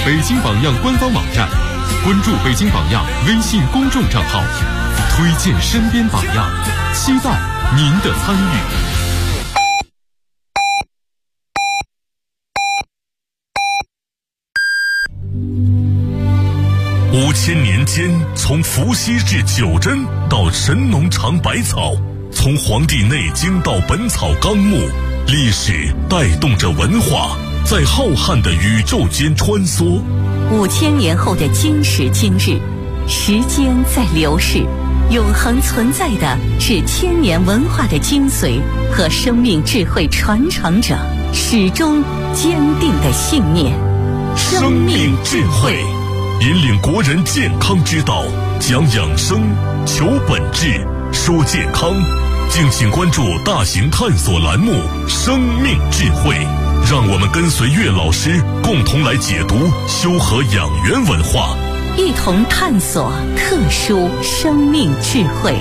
北京榜样官方网站，关注北京榜样微信公众账号，推荐身边榜样，期待您的参与。 5000年间，从伏羲至九针到神农尝百草，从《黄帝内经》到《本草纲目》，历史带动着文化在浩瀚的宇宙间穿梭。 5000年后的今时今日，时间在流逝，永恒存在的是千年文化的精髓和生命智慧传承者始终坚定的信念。 生命智慧引领国人健康之道，讲养生，求本质，说健康。敬请关注大型探索栏目《生命智慧》，让我们跟随岳老师共同来解读修和养元文化， 一同探索特殊生命智慧。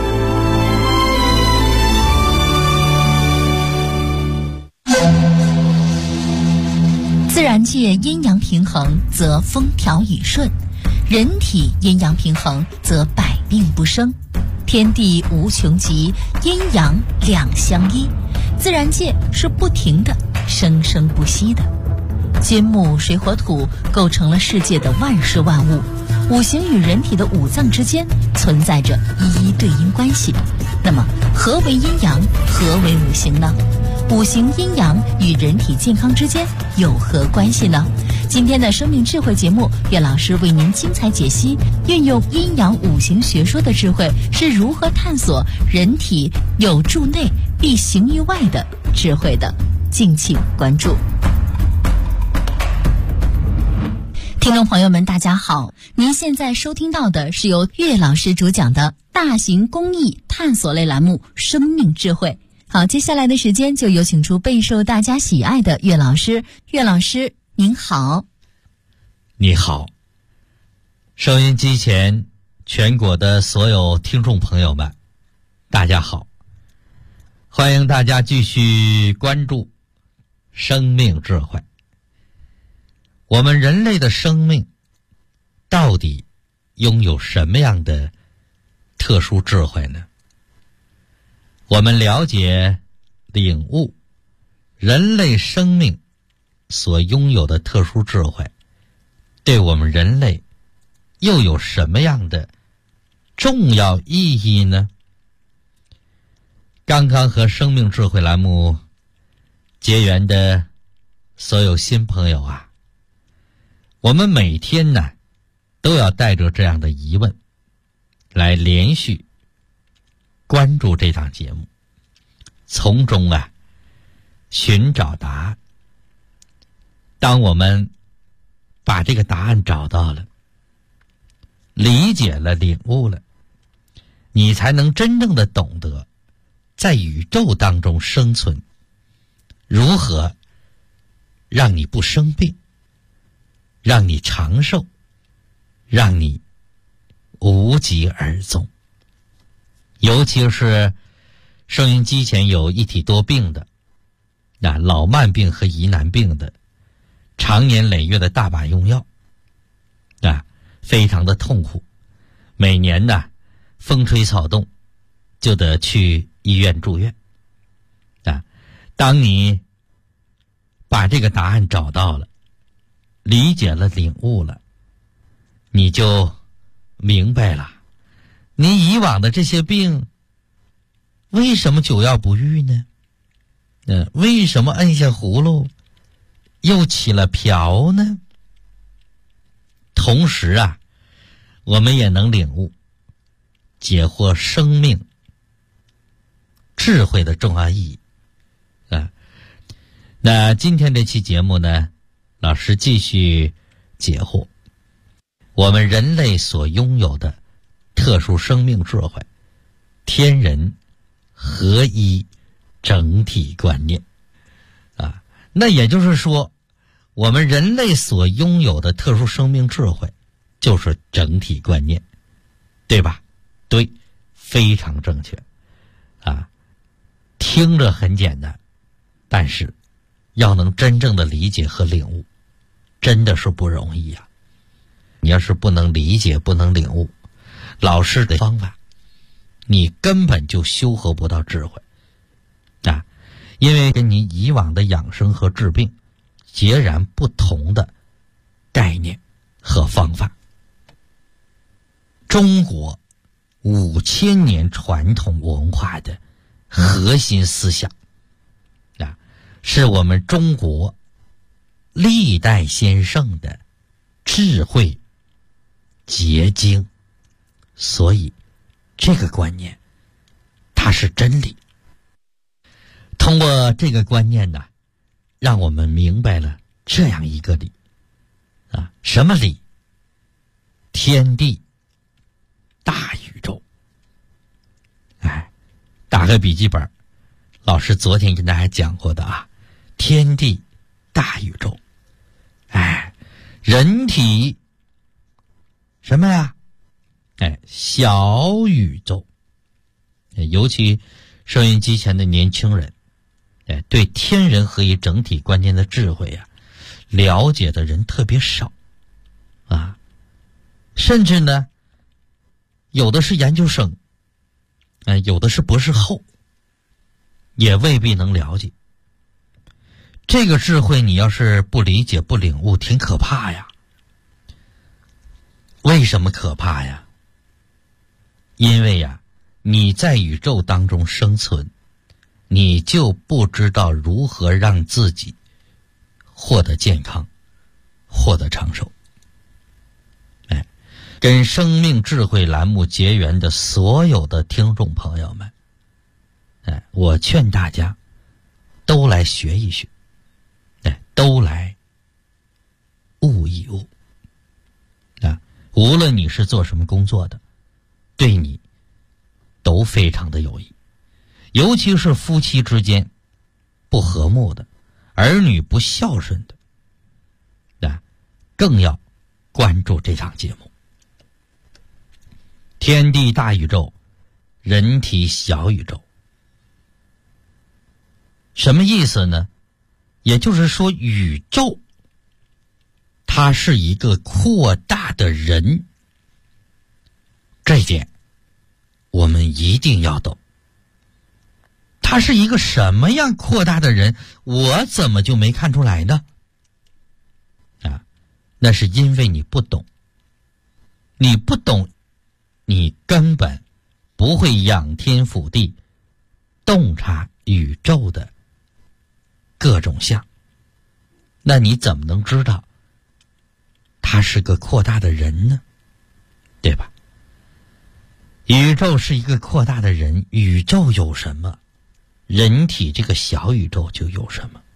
自然界阴阳平衡则风调雨顺，人体阴阳平衡则百病不生。天地无穷极，阴阳两相依，自然界是不停的生生不息的。金木水火土构成了世界的万事万物，五行与人体的五脏之间存在着一一对应关系。那么何为阴阳，何为五行呢？五行阴阳与人体健康之间有何关系呢？今天的生命智慧节目，岳老师为您精彩解析，运用阴阳五行学说的智慧是如何探索人体有助内必行于外的智慧的。敬请关注。听众朋友们大家好，您现在收听到的是由岳老师主讲的大型公益探索类栏目《生命智慧》。好，接下来的时间就有请出备受大家喜爱的岳老师。岳老师您好。 你好，收音机前全国的所有听众朋友们大家好，欢迎大家继续关注生命智慧。我们人类的生命到底拥有什么样的特殊智慧呢？我们了解领悟人类生命所拥有的特殊智慧，对我们人类又有什么样的重要意义呢？刚刚和生命智慧栏目结缘的所有新朋友啊，我们每天呢都要带着这样的疑问来连续关注这档节目，从中啊寻找答案。当我们把这个答案找到了，理解了，领悟了，你才能真正的懂得在宇宙当中生存，如何让你不生病，让你长寿，让你无疾而终。尤其是收音机前有一体多病的，老慢病和疑难病的，常年累月的大把用药，非常的痛苦。每年呢，风吹草动就得去医院住院。当你把这个答案找到了，理解了，领悟了，你就明白了，你以往的这些病为什么久药不愈呢？为什么摁下葫芦又起了瓢呢？同时啊，我们也能领悟解惑生命智慧的重要意义啊。那今天这期节目呢，老师继续解惑我们人类所拥有的特殊生命智慧，天人合一整体观念啊。那也就是说，我们人类所拥有的特殊生命智慧就是整体观念，对吧？对，非常正确啊。听着很简单，但是要能真正的理解和领悟， 真的是不容易呀。你要是不能理解，不能领悟老师的方法，你根本就修合不到智慧啊！因为跟你以往的养生和治病截然不同的概念和方法。中国5000年传统文化的核心思想啊，是我们中国历代先生的智慧结晶，所以这个观念它是真理。通过这个观念呢，让我们明白了这样一个理啊，什么理？天地大宇宙。哎，打开笔记本，老师昨天跟大家讲过的啊，天地大宇宙。哎，人体什么呀？哎，小宇宙。尤其收音机前的年轻人，哎，对天人合一整体观念的智慧呀，了解的人特别少啊，甚至呢，有的是研究生，有的是博士后，也未必能了解。这个智慧你要是不理解不领悟，挺可怕呀。为什么可怕呀？因为呀，你在宇宙当中生存，你就不知道如何让自己获得健康，获得长寿。哎，跟生命智慧栏目结缘的所有的听众朋友们，哎，我劝大家都来学一学，哎，都来悟一悟啊！无论你是做什么工作的，对你都非常的有益。尤其是夫妻之间不和睦的，儿女不孝顺的，啊，更要关注这场节目。天地大宇宙，人体小宇宙。什么意思呢？也就是说，宇宙它是一个扩大的人，这一点我们一定要懂。他是一个什么样扩大的人，我怎么就没看出来呢？啊，那是因为你不懂。你不懂，你根本不会仰天俯地，洞察宇宙的各种相。那你怎么能知道他是个扩大的人呢？对吧？宇宙是一个扩大的人，宇宙有什么？人体这个小宇宙就有什么？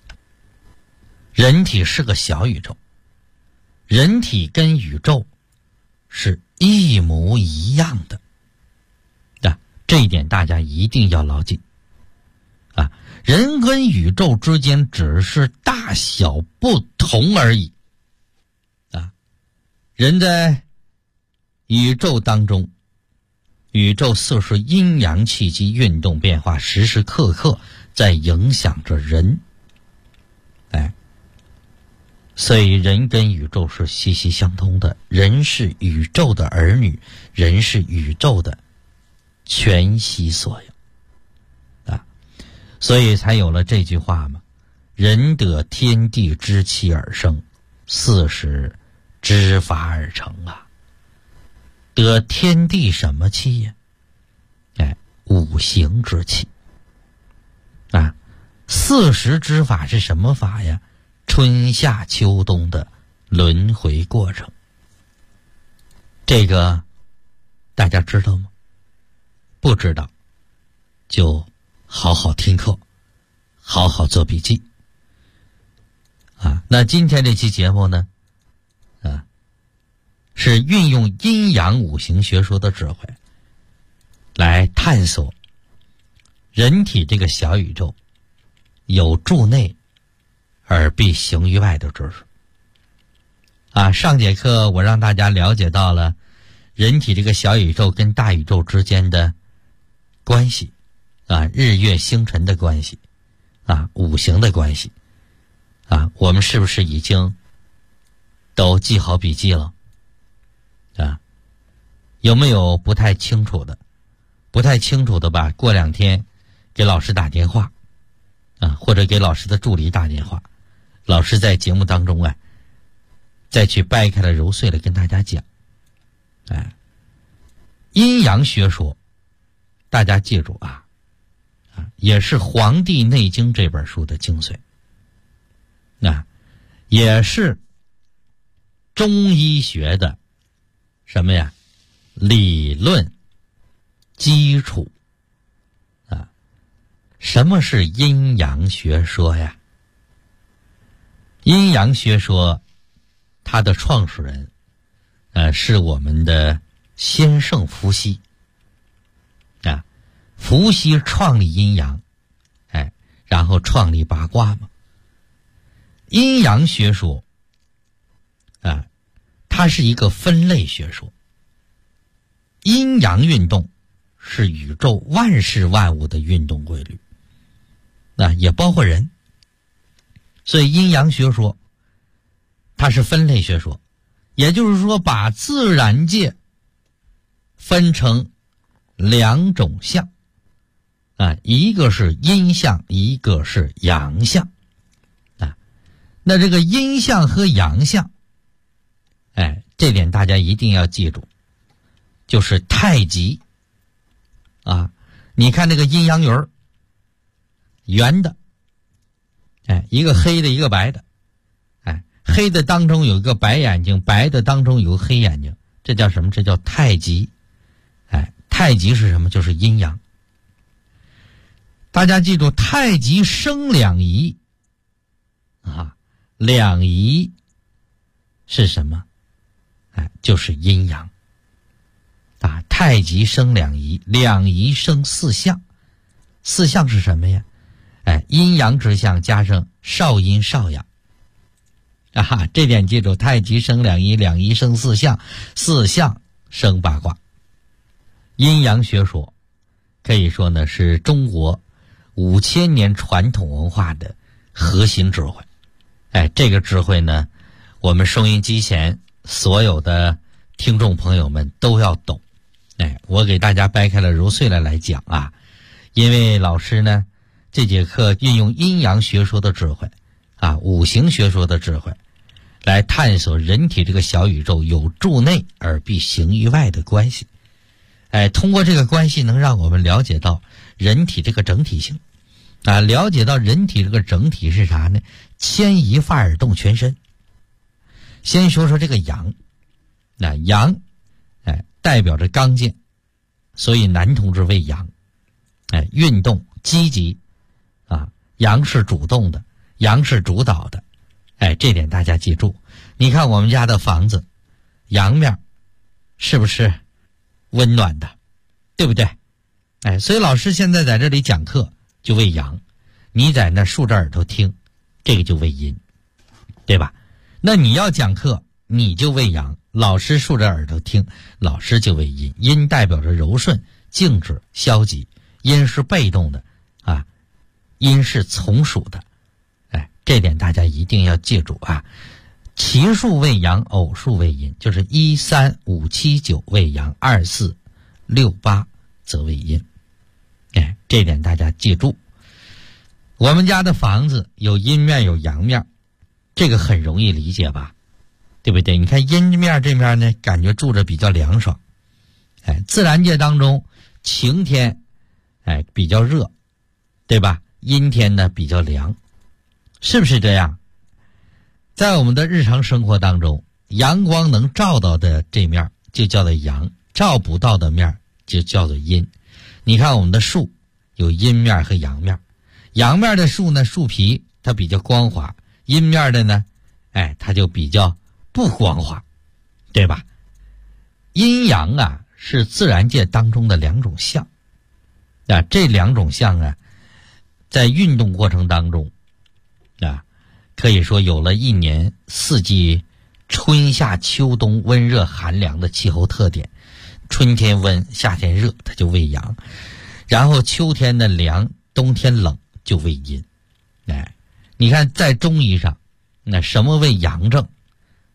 人体是个小宇宙，人体跟宇宙是一模一样的，这一点大家一定要牢记啊！人跟宇宙之间只是大小不同而已啊！人在宇宙当中，宇宙似是阴阳气机运动变化，时时刻刻在影响着人。哎，所以人跟宇宙是息息相通的，人是宇宙的儿女，人是宇宙的全息所有啊，所以才有了这句话嘛：人得天地之气而生，40之法而成啊。得天地什么气呀？哎，五行之气啊。40之法是什么法呀？春夏秋冬的轮回过程。这个大家知道吗？不知道就好好听课，好好做笔记啊。那今天这期节目呢，是运用阴阳五行学说的智慧来探索人体这个小宇宙有助内而必行于外的知识啊。上节课我让大家了解到了人体这个小宇宙跟大宇宙之间的关系啊，日月星辰的关系啊，五行的关系啊，我们是不是已经都记好笔记了啊？有没有不太清楚的？不太清楚的吧，过2天给老师打电话啊，或者给老师的助理打电话，老师在节目当中啊，再去掰开了揉碎了跟大家讲。阴阳学说，大家记住啊，也是《黄帝内经》这本书的精髓，也是中医学的什么呀？理论基础啊。什么是阴阳学说呀？阴阳学说，它的创始人是我们的先圣伏羲啊。伏羲创立阴阳，然后创立八卦嘛。阴阳学说啊，它是一个分类学说。阴阳运动是宇宙万事万物的运动规律，也包括人。所以阴阳学说它是分类学说，也就是说把自然界分成2种象一个是阴象，一个是阳象那这个阴象和阳象这点大家一定要记住，就是太极你看这个阴阳鱼儿，圆的一个黑的一个白的黑的当中有一个白眼睛，白的当中有个黑眼睛，这叫什么？这叫太极太极是什么？就是阴阳。大家记住，太极生两仪两仪是什么？就是阴阳太极生两仪，两仪生4象。4象是什么呀？阴阳之象加上少阴少阳这点记住，太极生两仪，两仪生4象，4象生八卦。阴阳学说可以说呢是中国5000年传统文化的核心智慧。这个智慧呢，我们收音机前所有的听众朋友们都要懂。我给大家掰开了揉碎了来讲因为老师呢这节课运用阴阳学说的智慧五行学说的智慧来探索人体这个小宇宙有助内而必行于外的关系。通过这个关系能让我们了解到人体这个整体性了解到人体这个整体是啥呢？牵一发而动全身。先说说这个阳阳代表着刚健，所以男同志为阳运动积极阳是主动的，阳是主导的这点大家记住。你看我们家的房子阳面是不是温暖的，对不对？所以老师现在在这里讲课就为阳，你在那竖着耳朵听，这个就为阴，对吧？那你要讲课你就为阳，老师竖着耳朵听，老师就为阴。阴代表着柔顺、静止、消极，阴是被动的阴是从属的这点大家一定要记住奇数为阳，偶数为阴，就是1、3、5、7、9为阳，2、4、6、8则为阴这点大家记住。我们家的房子有阴面有阳面，这个很容易理解吧，对不对？你看阴面这面呢，感觉住着比较凉爽自然界当中晴天比较热，对吧？阴天呢比较凉，是不是这样？在我们的日常生活当中，阳光能照到的这面就叫做阳，照不到的面就叫做阴。你看我们的树有阴面和阳面，阳面的树呢，树皮它比较光滑，阴面的呢它就比较不光滑，对吧？阴阳是自然界当中的2种象这2种象在运动过程当中可以说有了1年4季春夏秋冬温热寒凉的气候特点。春天温，夏天热，它就为阳，然后秋天的凉，冬天冷就为阴你看在中医上，那什么为阳症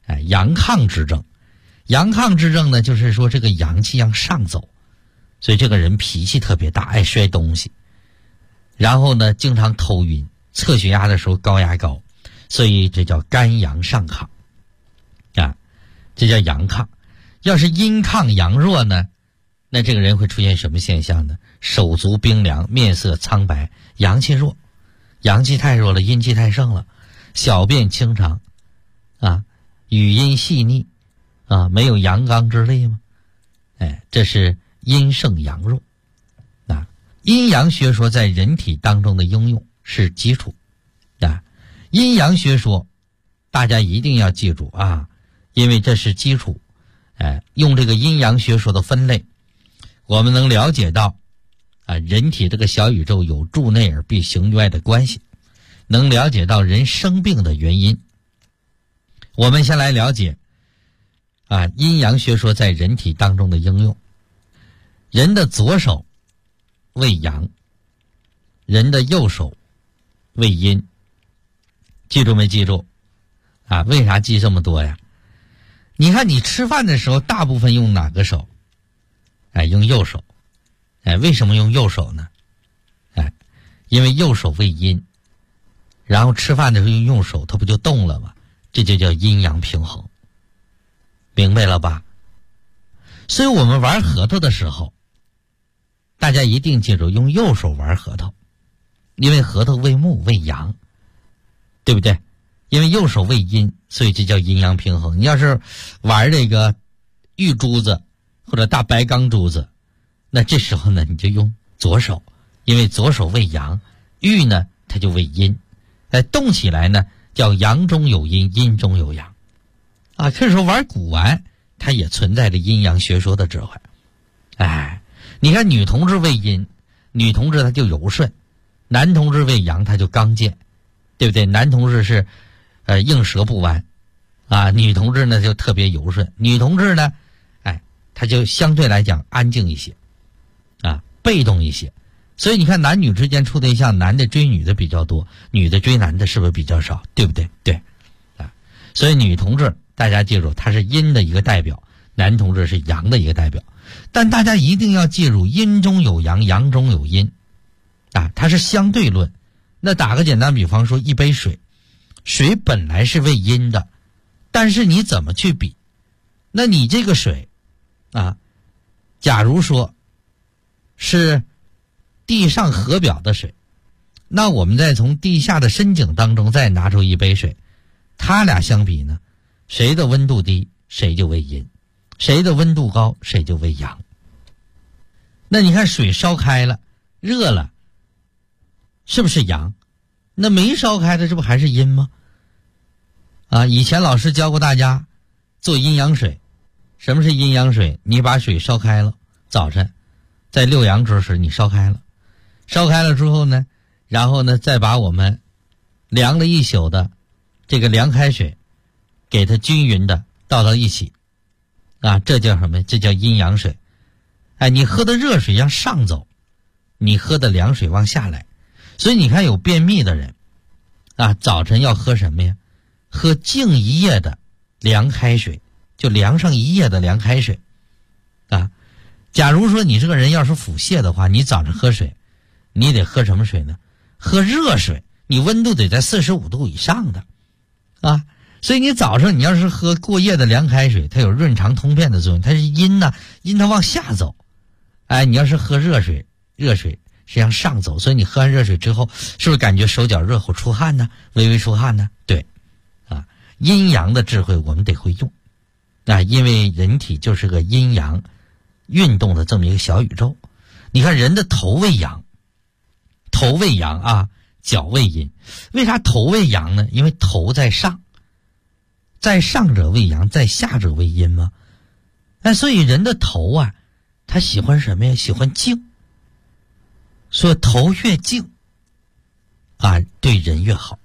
阳亢之症。阳亢之症呢，就是说这个阳气要上走，所以这个人脾气特别大，爱摔东西，然后呢经常头晕，测血压的时候高压高，所以这叫肝阳上亢啊，这叫阳亢。要是阴亢阳弱呢，那这个人会出现什么现象呢？手足冰凉，面色苍白，阳气弱，阳气太弱了，阴气太盛了，小便清长啊，语音细腻啊，没有阳刚之力吗？这是阴盛阳弱啊。阴阳学说在人体当中的应用是基础啊，阴阳学说大家一定要记住啊，因为这是基础。用这个阴阳学说的分类，我们能了解到人体这个小宇宙有助内而必行外的关系，能了解到人生病的原因。我们先来了解阴阳学说在人体当中的应用。人的左手为阳，人的右手为阴。记住没记住为啥记这么多呀？你看你吃饭的时候大部分用哪个手？用右手。为什么用右手呢？因为右手为阴，然后吃饭的时候用右手，它不就动了吗？这就叫阴阳平衡，明白了吧？所以我们玩核桃的时候，大家一定记住用右手玩核桃，因为核桃为木为阳，对不对？因为右手为阴，所以这叫阴阳平衡。你要是玩这个玉珠子或者大白钢珠子，那这时候呢你就用左手，因为左手为阳，玉呢它就为阴，动起来呢叫阳中有阴，阴中有阳这时候玩古玩它也存在着阴阳学说的智慧。你看女同志为阴，女同志她就柔顺，男同志为阳他就刚健，对不对？男同志是应舌不弯女同志呢就特别柔顺，女同志呢她就相对来讲安静一些被动一些。所以你看男女之间处对象，男的追女的比较多，女的追男的是不是比较少？对不对？对所以女同志大家记住，她是阴的一个代表，男同志是阳的一个代表。但大家一定要记住，阴中有阳，阳中有阴它是相对论。那打个简单比方说，一杯水，水本来是为阴的，但是你怎么去比？那你这个水假如说是地上河表的水，那我们再从地下的深井当中再拿出一杯水，它俩相比呢，谁的温度低谁就为阴，谁的温度高谁就为阳。那你看水烧开了热了，是不是阳？那没烧开的这不还是阴吗？以前老师教过大家做阴阳水。什么是阴阳水？你把水烧开了，早晨在6阳之时你烧开了，烧开了之后呢，然后呢再把我们凉了一宿的这个凉开水给它均匀的倒到一起这叫什么？这叫阴阳水。你喝的热水要上走，你喝的凉水往下来。所以你看有便秘的人早晨要喝什么呀？喝静一夜的凉开水，就凉上一夜的凉开水假如说你这个人要是腹泻的话，你早上喝水你得喝什么水呢？喝热水，你温度得在45度以上的所以你早上你要是喝过夜的凉开水，它有润肠通便的作用，它是阴阴它往下走。你要是喝热水，热水实际上上走，所以你喝完热水之后是不是感觉手脚热乎出汗呢？微微出汗呢？对阴阳的智慧我们得会用因为人体就是个阴阳运动的这么一个小宇宙。你看人的头为阳，头为阳脚为阴。为啥头为阳呢？因为头在上，在上者为阳，在下者为阴嘛。所以人的头他喜欢什么呀？喜欢静。所以头越静对人越好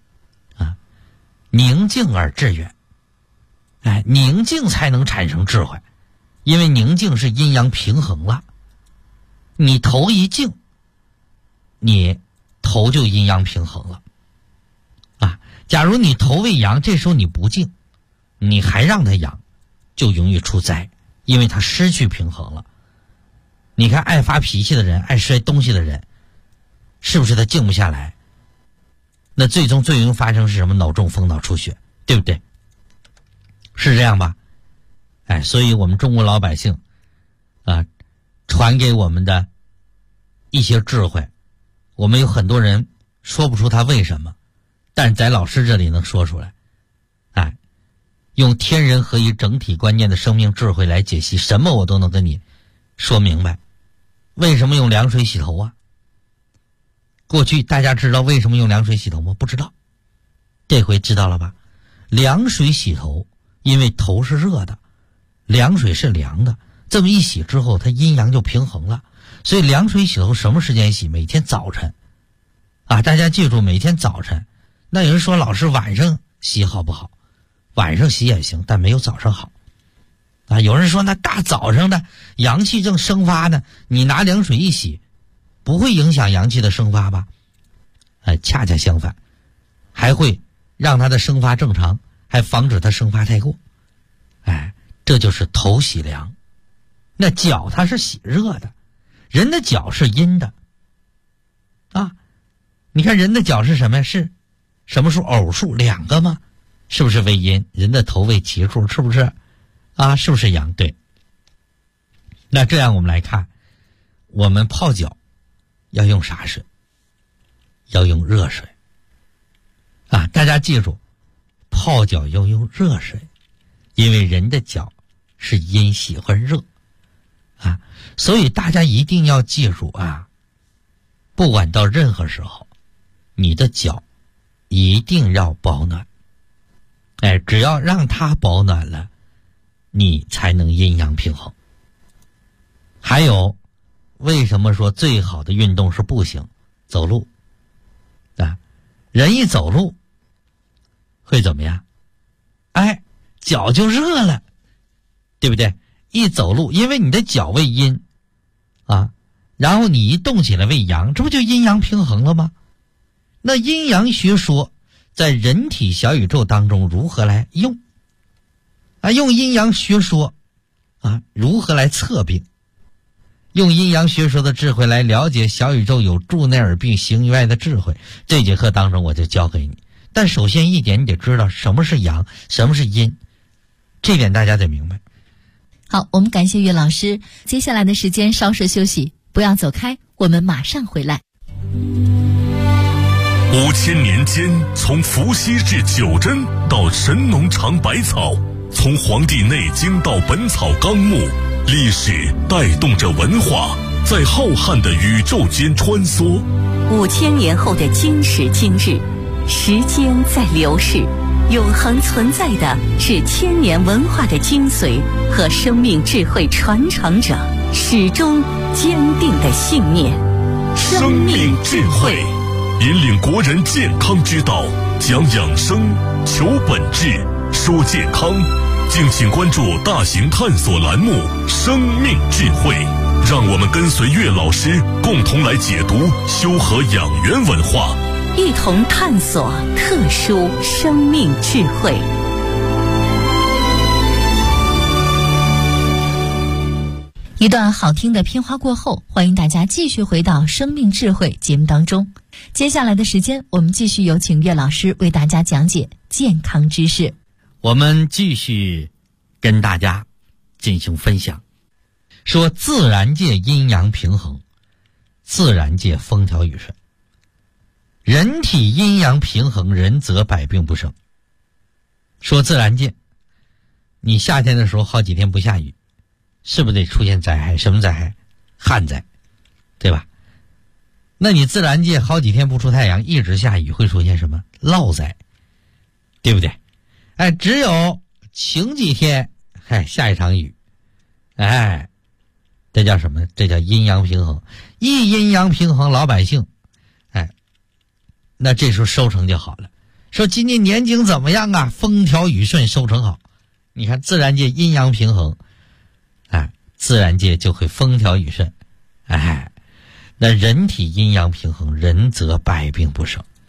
宁静而致远。宁静才能产生智慧，因为宁静是阴阳平衡了。你头一静，你头就阴阳平衡了假如你头为阳，这时候你不静， 你还让它养，就容易出灾，因为它失去平衡了。你看爱发脾气的人，爱摔东西的人，是不是他静不下来？那最终最容易发生是什么？脑中风、脑出血，对不对？是这样吧？所以我们中国老百姓传给我们的一些智慧，我们有很多人说不出他为什么，但是在老师这里能说出来。用天人合一整体观念的生命智慧来解析，什么我都能跟你说明白。为什么用凉水洗头啊？过去大家知道为什么用凉水洗头吗？不知道。这回知道了吧？凉水洗头，因为头是热的，凉水是凉的，这么一洗之后，它阴阳就平衡了。所以凉水洗头什么时间洗？每天早晨大家记住，每天早晨。那有人说，老师晚上洗好不好？晚上洗也行，但没有早上好有人说，那大早上的阳气正生发呢，你拿凉水一洗，不会影响阳气的生发吧？恰恰相反，还会让它的生发正常，还防止它生发太过。这就是头洗凉。那脚它是洗热的，人的脚是阴的你看人的脚是什么呀？是什么数？偶数2个吗？是不是为阴？人的头为奇数，是不是是不是阳？对。那这样我们来看，我们泡脚要用啥水？要用热水大家记住，泡脚要用热水，因为人的脚是阴，喜欢热所以大家一定要记住不管到任何时候，你的脚一定要保暖。只要让它保暖了，你才能阴阳平衡。还有，为什么说最好的运动是步行、走路人一走路会怎么样？脚就热了，对不对？一走路，因为你的脚为阴然后你一动起来为阳，这不就阴阳平衡了吗？那阴阳学说在人体小宇宙当中如何来用用阴阳学说如何来测病，用阴阳学说的智慧来了解小宇宙有助内而并行于外的智慧。这节课当中我就教给你，但首先一点，你得知道什么是阳，什么是阴，这点大家得明白。 好，我们感谢岳老师，接下来的时间稍事休息，不要走开，我们马上回来。 5000年间，从伏羲至九针到神农尝百草，从《黄帝内经》到《本草纲目》，历史带动着文化在浩瀚的宇宙间穿梭。 5000年后的今时今日，时间在流逝，永恒存在的是千年文化的精髓和生命智慧传承者始终坚定的信念。 生命智慧引领国人健康之道，讲养生，求本质，说健康。敬请关注大型探索栏目《生命智慧》，让我们跟随岳老师共同来解读修和养元文化， 一同探索特殊生命智慧。 一段好听的片花过后，欢迎大家继续回到生命智慧节目当中。接下来的时间，我们继续有请岳老师为大家讲解健康知识。 我们继续跟大家进行分享，说自然界阴阳平衡，自然界风调雨顺。人体阴阳平衡，人则百病不生。说自然界，你夏天的时候好几天不下雨，是不是得出现灾害？什么灾害？旱灾，对吧？那你自然界好几天不出太阳，一直下雨，会出现什么？涝灾，对不对？只有晴几天，下一场雨，这叫什么？这叫阴阳平衡。一阴阳平衡，老百姓，那这时候收成就好了。说今年年景怎么样啊？风调雨顺，收成好。你看自然界阴阳平衡，自然界就会风调雨顺。那人体阴阳平衡，人则百病不生。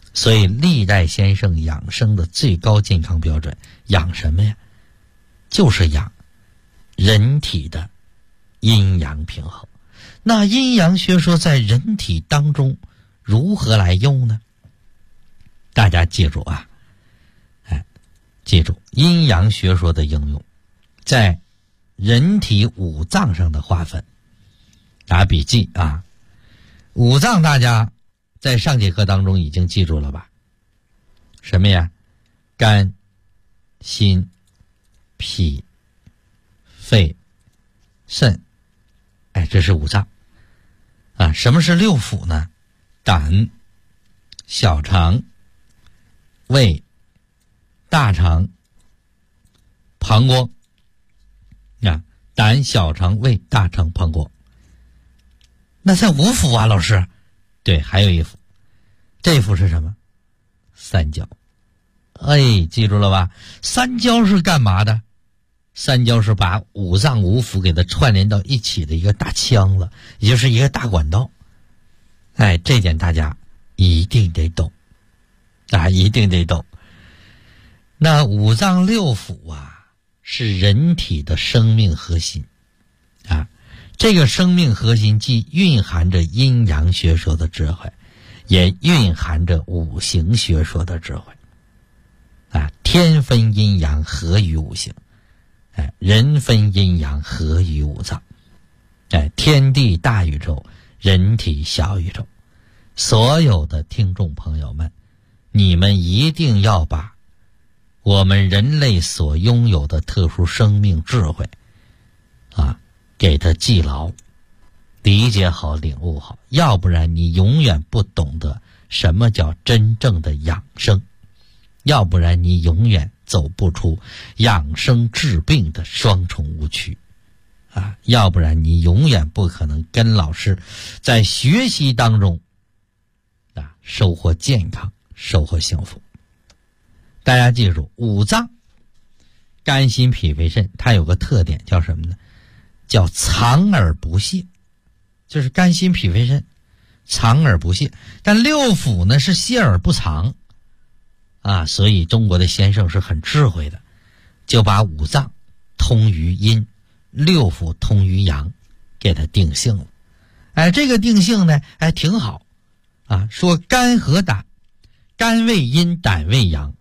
所以历代先生养生的最高健康标准，养什么呀？就是养人体的阴阳平衡。那阴阳学说在人体当中如何来用呢？大家记住啊，记住阴阳学说的应用在人体五脏上的划分。打笔记啊，五脏大家在上节课当中已经记住了吧？什么呀？肝、心、脾、肺、肾，这是五脏啊。什么是六腑呢？胆、小肠、胃、大肠、膀胱啊。胆、小肠、胃、大肠、膀胱。那在五腑啊，老师。对，还有一腑，这腑是什么？三焦。记住了吧？三焦是干嘛的？三焦是把五脏五腑给它串联到一起的一个大腔子，也就是一个大管道。这点大家一定得懂一定得懂。那五脏六腑啊，是人体的生命核心啊。这个生命核心既蕴含着阴阳学说的智慧，也蕴含着五行学说的智慧啊。天分阴阳，合于五行；人分阴阳，合于五脏。天地大宇宙，人体小宇宙。所有的听众朋友们，你们一定要把我们人类所拥有的特殊生命智慧给它记牢，理解好，领悟好，要不然你永远不懂得什么叫真正的养生，要不然你永远走不出养生治病的双重误区要不然你永远不可能跟老师在学习当中收获健康，收获幸福。大家记住，五脏肝心脾肺肾，它有个特点叫什么呢？叫藏而不泄，就是肝心脾肺肾藏而不泄。但六腑呢是泄而不藏所以中国的先生是很智慧的，就把五脏通于阴，六腑通于阳，给它定性了。这个定性呢挺好说肝和胆，肝为阴，胆为阳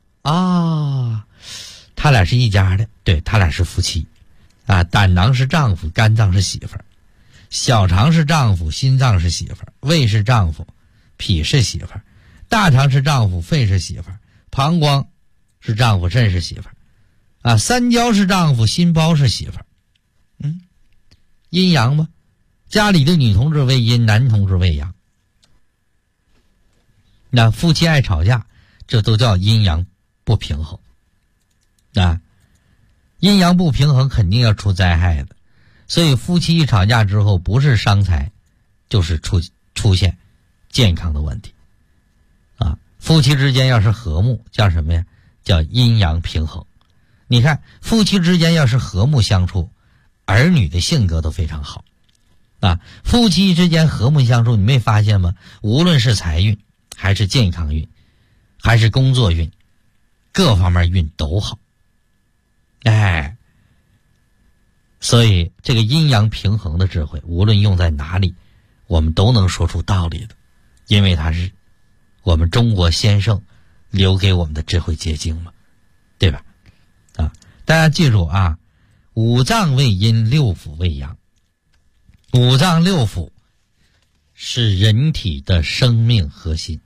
他俩是一家的，对，他俩是夫妻胆囊是丈夫，肝脏是媳妇儿；小肠是丈夫，心脏是媳妇儿；胃是丈夫，脾是媳妇儿；大肠是丈夫，肺是媳妇儿；膀胱是丈夫，肾是媳妇儿三焦是丈夫，心包是媳妇儿。阴阳吗？家里的女同志为阴，男同志为阳。那夫妻爱吵架，这都叫阴阳不平衡阴阳不平衡肯定要出灾害的，所以夫妻一吵架之后，不是伤财，就是出现健康的问题夫妻之间要是和睦，叫什么呀？叫阴阳平衡。你看夫妻之间要是和睦相处，儿女的性格都非常好夫妻之间和睦相处，你没发现吗？无论是财运还是健康运还是工作运，各方面运都好所以这个阴阳平衡的智慧，无论用在哪里，我们都能说出道理的，因为它是我们中国先生留给我们的智慧结晶嘛，对吧大家记住五脏为阴，六腑为阳。五脏六腑是人体的生命核心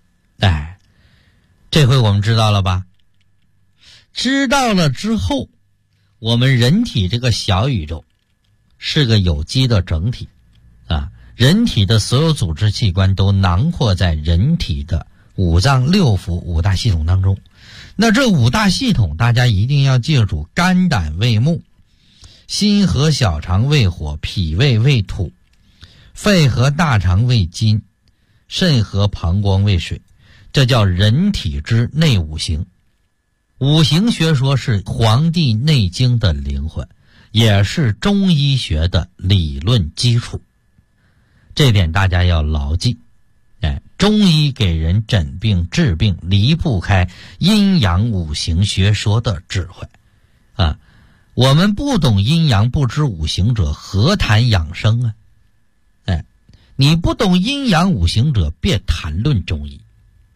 这回我们知道了吧？知道了之后，我们人体这个小宇宙是个有机的整体人体的所有组织器官都囊括在人体的五脏六腑五大系统当中。那这五大系统大家一定要记住，肝胆为木，心和小肠为火，脾胃为土，肺和大肠为金，肾和膀胱为水，这叫人体之内五行。五行学说是《黄帝内经》的灵魂，也是中医学的理论基础，这点大家要牢记中医给人诊病治病离不开阴阳五行学说的智慧啊！我们不懂阴阳不知五行者，何谈养生啊？你不懂阴阳五行者，别谈论中医。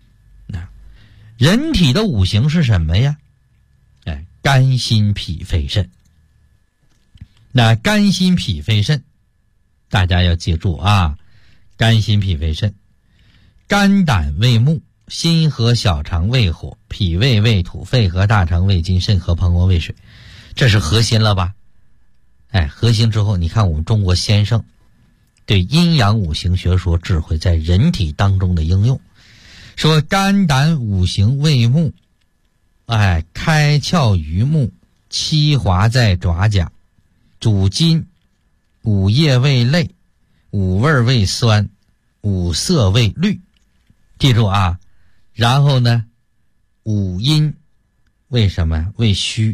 人体的五行是什么呀？肝心脾肺肾。那肝心脾肺肾，大家要记住啊！肝心脾肺肾，肝胆为木，心和小肠为火，脾胃为土，肺和大肠为金，肾和膀胱为水，这是核心了吧？核心之后，你看我们中国先生对阴阳五行学说智慧在人体当中的应用，说肝胆五行为木，开窍于目，七华在爪甲，主筋，五液为泪，五味为酸，五色为绿。记住啊，然后呢，五阴为什么？为虚。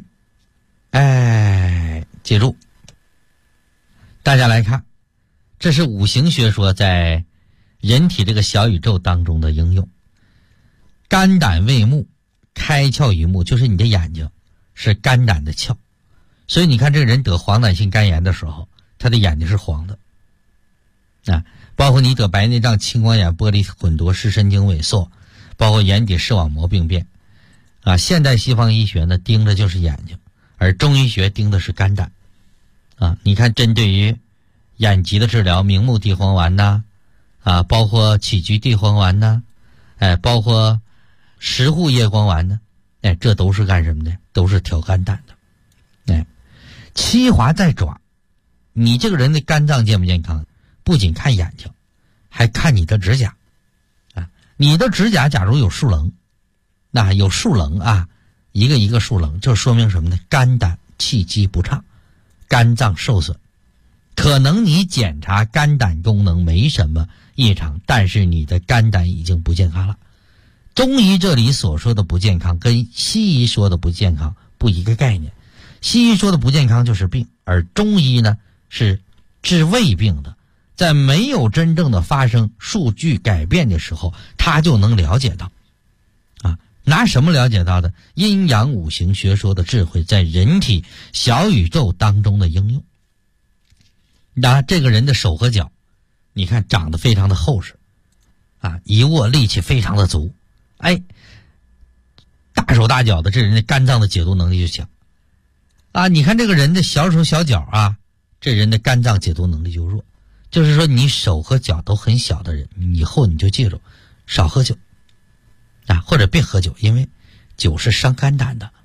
记住，大家来看，这是五行学说在人体这个小宇宙当中的应用。肝胆为目，开窍于目，就是你的眼睛是肝胆的窍，所以你看这个人得黄疸性肝炎的时候，他的眼睛是黄的包括你得白内障、青光眼、玻璃混浊、视神经萎缩，包括眼底视网膜病变现代西方医学呢盯的就是眼睛，而中医学盯的是肝胆你看针对于眼疾的治疗，明目地黄丸包括杞菊地黄丸包括石斛叶黄丸呢这都是干什么的？都是调肝胆的七华在爪，你这个人的肝脏健不健康，不仅看眼睛，还看你的指甲你的指甲假如有竖棱，有竖棱一个一个竖棱，就说明什么呢？肝胆气机不畅，肝脏受损。可能你检查肝胆功能没什么异常，但是你的肝胆已经不健康了。中医这里所说的不健康跟西医说的不健康不一个概念。西医说的不健康就是病，而中医呢是治胃病的，在没有真正的发生数据改变的时候，他就能了解到拿什么了解到的？阴阳五行学说的智慧在人体小宇宙当中的应用。拿这个人的手和脚，你看长得非常的厚实一握力气非常的足，大手大脚的，这人的肝脏的解毒能力就强你看这个人的小手小脚这人的肝脏解毒能力就弱。就是说你手和脚都很小的人，以后你就记住少喝酒或者别喝酒，因为酒是伤肝胆的。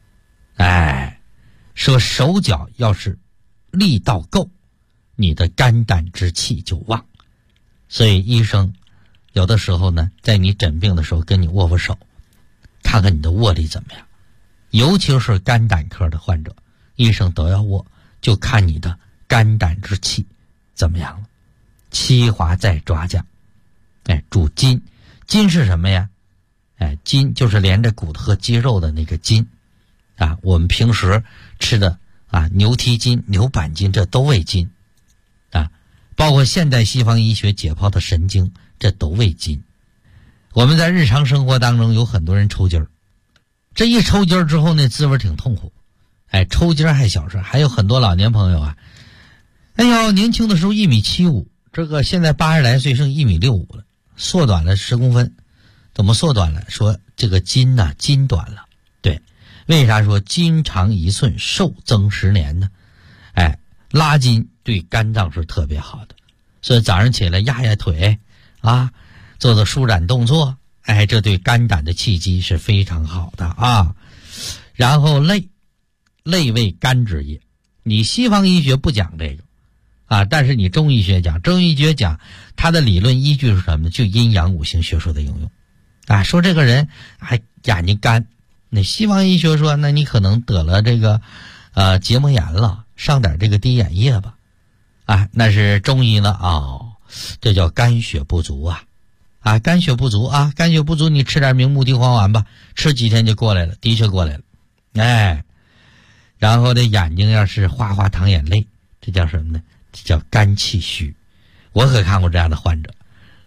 说手脚要是力道够，你的肝胆之气就旺。所以医生有的时候呢，在你诊病的时候跟你握握手，看看你的握力怎么样。尤其是肝胆科的患者，医生都要握，就看你的肝胆之气怎么样了。七华在爪甲，主筋。筋是什么呀？筋就是连着骨头和肌肉的那个筋我们平时吃的牛蹄筋、牛板筋，这都为筋包括现代西方医学解剖的神经，这都为筋。我们在日常生活当中有很多人抽筋儿，这一抽筋儿之后呢，滋味挺痛苦。抽筋儿还小事，还有很多老年朋友年轻的时候1.75米，这个现在80来岁剩1.65米了，缩短了10公分。怎么缩短了？说这个筋筋短了。对，为啥说筋长1寸，寿增10年呢？拉筋对肝脏是特别好的，所以早上起来压压腿做做舒展动作，这对肝胆的气机是非常好的然后泪为肝之液，你西方医学不讲这个但是你中医学讲，中医学讲它的理论依据是什么呢？就阴阳五行学说的应用说这个人眼睛干，那西方医学说那你可能得了这个结膜炎了，上点这个滴眼液吧那是中医呢这叫肝血不足肝血不足肝血不足，你吃点明目地黄丸吧，吃几天就过来了，的确过来了然后这眼睛要是哗哗淌眼泪，这叫什么呢？这叫肝气虚。我可看过这样的患者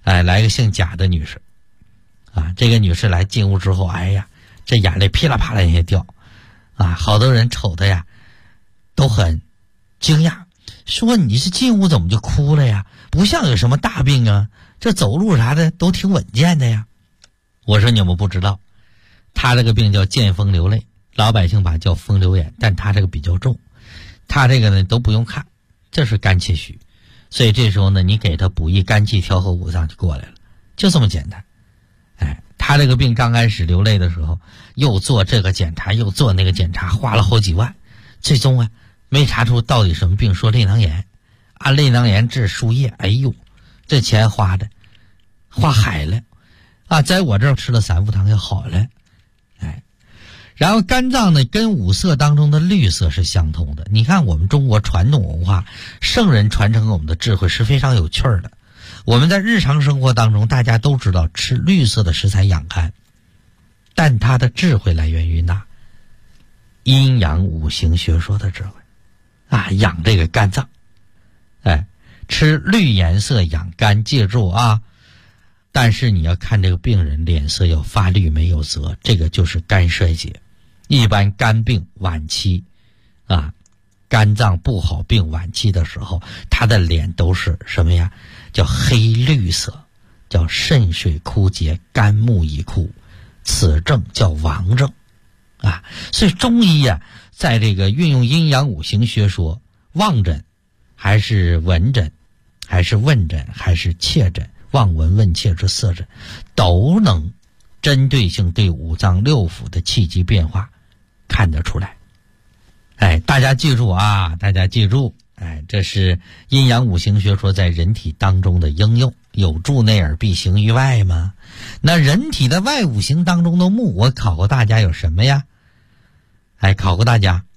来个姓贾的女士，这个女士来进屋之后，哎呀，这眼泪噼里啪啦一下掉，好多人瞅她呀，都很惊讶，说你是进屋怎么就哭了呀？不像有什么大病啊，这走路啥的都挺稳健的呀。我说你们不知道，她这个病叫见风流泪，老百姓把它叫风流眼，但她这个比较重，她这个呢都不用看，这是肝气虚，所以这时候呢，你给她补益肝气，调和五脏就过来了，就这么简单。她这个病刚开始流泪的时候，又做这个检查又做那个检查，花了好几万，最终没查出到底什么病，说泪囊炎，按泪囊炎治输液，哎呦，这钱花海了在我这儿吃了3副汤就好了。然后肝脏呢跟五色当中的绿色是相同的，你看我们中国传统文化，圣人传承给我们的智慧是非常有趣的。我们在日常生活当中大家都知道吃绿色的食材养肝，但它的智慧来源于哪？阴阳五行学说的智慧养这个肝脏。吃绿颜色养肝，记住但是你要看这个病人脸色要发绿没有泽，这个就是肝衰竭。一般肝病晚期肝脏不好病晚期的时候，他的脸都是什么呀？叫黑绿色，叫肾水枯竭，肝木已枯，此症叫亡症所以中医在这个运用阴阳五行学说，望诊还是闻诊还是问诊还是切诊，望闻问切之4诊，都能针对性对五脏六腑的气机变化看得出来。大家记住大家记住，这是阴阳五行学说在人体当中的应用，有助内而必行于外嘛。那人体的外五行当中的木，我考过大家有什么呀？考过大家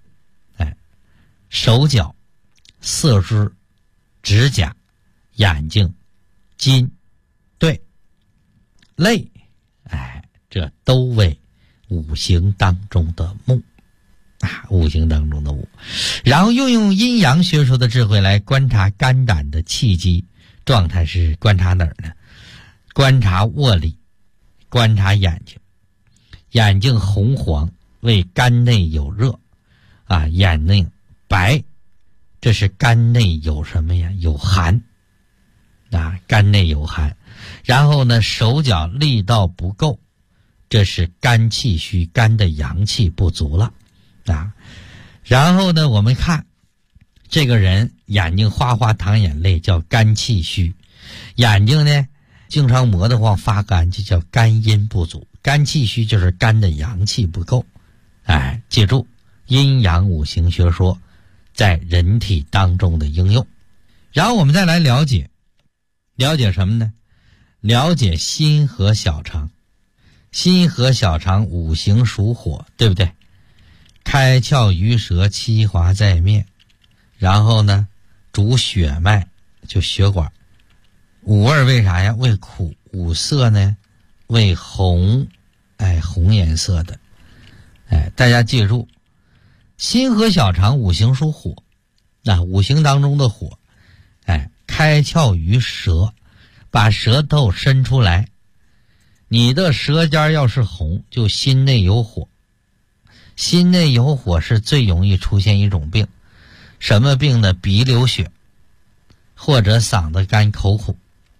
手脚、四肢、指甲、眼睛、筋，对，泪，这都为五行当中的木五行当中的木。然后运用阴阳学说的智慧来观察肝胆的气机状态，是观察哪儿呢？观察腭里，观察眼睛，眼睛红黄为肝内有热眼内白，这是肝内有什么呀？有寒肝内有寒。然后呢，手脚力道不够，这是肝气虚，肝的阳气不足了然后呢，我们看这个人眼睛哗哗淌眼泪，叫肝气虚，眼睛呢经常磨得慌发干，就叫肝阴不足。肝气虚就是肝的阳气不够。记住阴阳五行学说在人体当中的应用。然后我们再来了解什么呢？了解心和小肠。心和小肠五行属火，对不对？开窍于舌，七华在面，然后呢主血脉，就血管。五味为啥呀？为苦。五色呢为红，红颜色的。大家记住，心和小肠五行属火，五行当中的火，开窍于舌，把舌头伸出来。你的舌尖要是红，就心内有火。心内有火是最容易出现一种病，什么病呢？鼻流血，或者嗓子干口苦。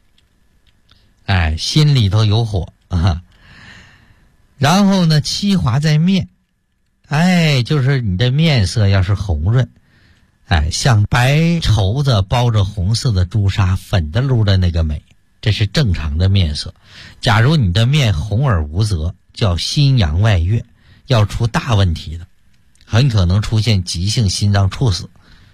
心里头有火然后呢，七华在面，就是你的面色要是红润，像白绸子包着红色的朱砂，粉的噜的那个美，这是正常的面色。假如你的面红而无泽，叫心阳外越，要出大问题的，很可能出现急性心脏猝死。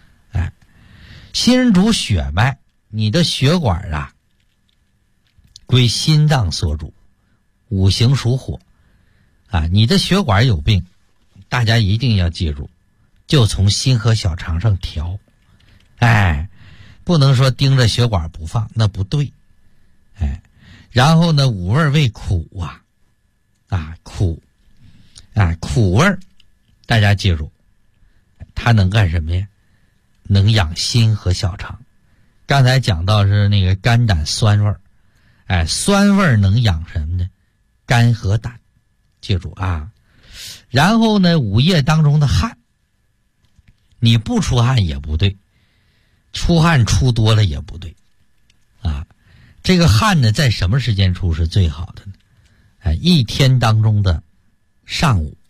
心主血脉，你的血管归心脏所主，五行属火你的血管有病，大家一定要记住，就从心和小肠上调。不能说盯着血管不放，那不对。然后呢，五味为苦苦苦味，大家记住，它能干什么呀？能养心和小肠。刚才讲到是那个肝胆酸味， 酸味能养什么呢？肝和胆，记住啊。然后呢，午夜当中的汗，你不出汗也不对，出汗出多了也不对啊。这个汗呢，在什么时间出是最好的呢？一天当中的上午，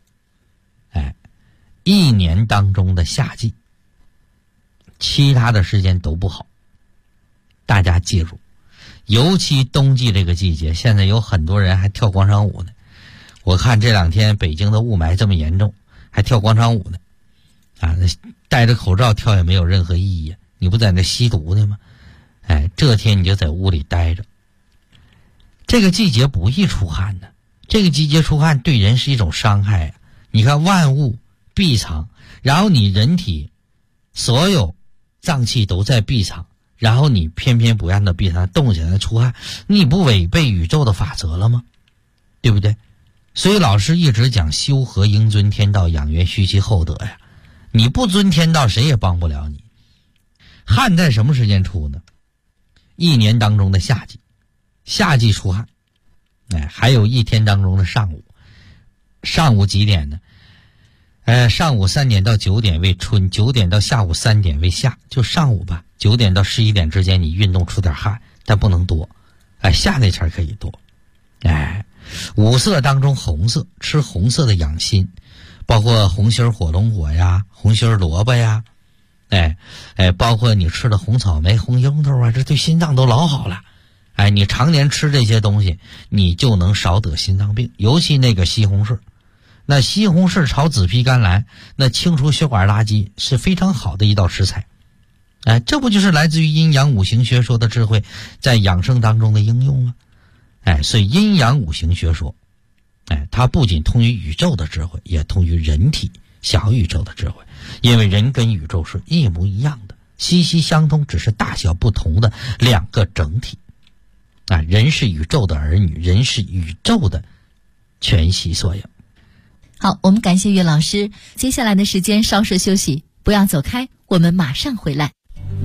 一年当中的夏季，其他的时间都不好。大家记住，尤其冬季这个季节，现在有很多人还跳广场舞呢。我看这2天北京的雾霾这么严重，还跳广场舞呢，戴着口罩跳也没有任何意义，你不在那吸毒呢吗？这天你就在屋里待着。这个季节不易出汗的，这个季节出汗对人是一种伤害。你看万物闭藏，然后你人体所有脏器都在闭藏，然后你偏偏不让它闭藏，动起来出汗，你不违背宇宙的法则了吗？对不对？所以老师一直讲修和应遵天道，养元虚其厚德呀。你不遵天道，谁也帮不了你。汗在什么时间出呢？一年当中的夏季，夏季出汗。还有一天当中的上午，上午几点呢？上午3点到9点为春，9点到下午3点为夏，就上午吧，9点到11点之间你运动出点汗，但不能多。夏那茬可以多。五色当中红色，吃红色的养心，包括红心火龙果呀，红心萝卜呀，包括你吃的红草莓、红樱桃啊，这对心脏都老好了。你常年吃这些东西，你就能少得心脏病。尤其那个西红柿，那西红柿炒紫皮甘蓝，那清除血管垃圾是非常好的一道食材。这不就是来自于阴阳五行学说的智慧在养生当中的应用吗？所以阴阳五行学说，它不仅通于宇宙的智慧，也通于人体小宇宙的智慧。因为人跟宇宙是一模一样的，息息相通，只是大小不同的两个整体。人是宇宙的儿女，人是宇宙的全息缩影。 好，我们感谢岳老师。接下来的时间稍事休息，不要走开，我们马上回来。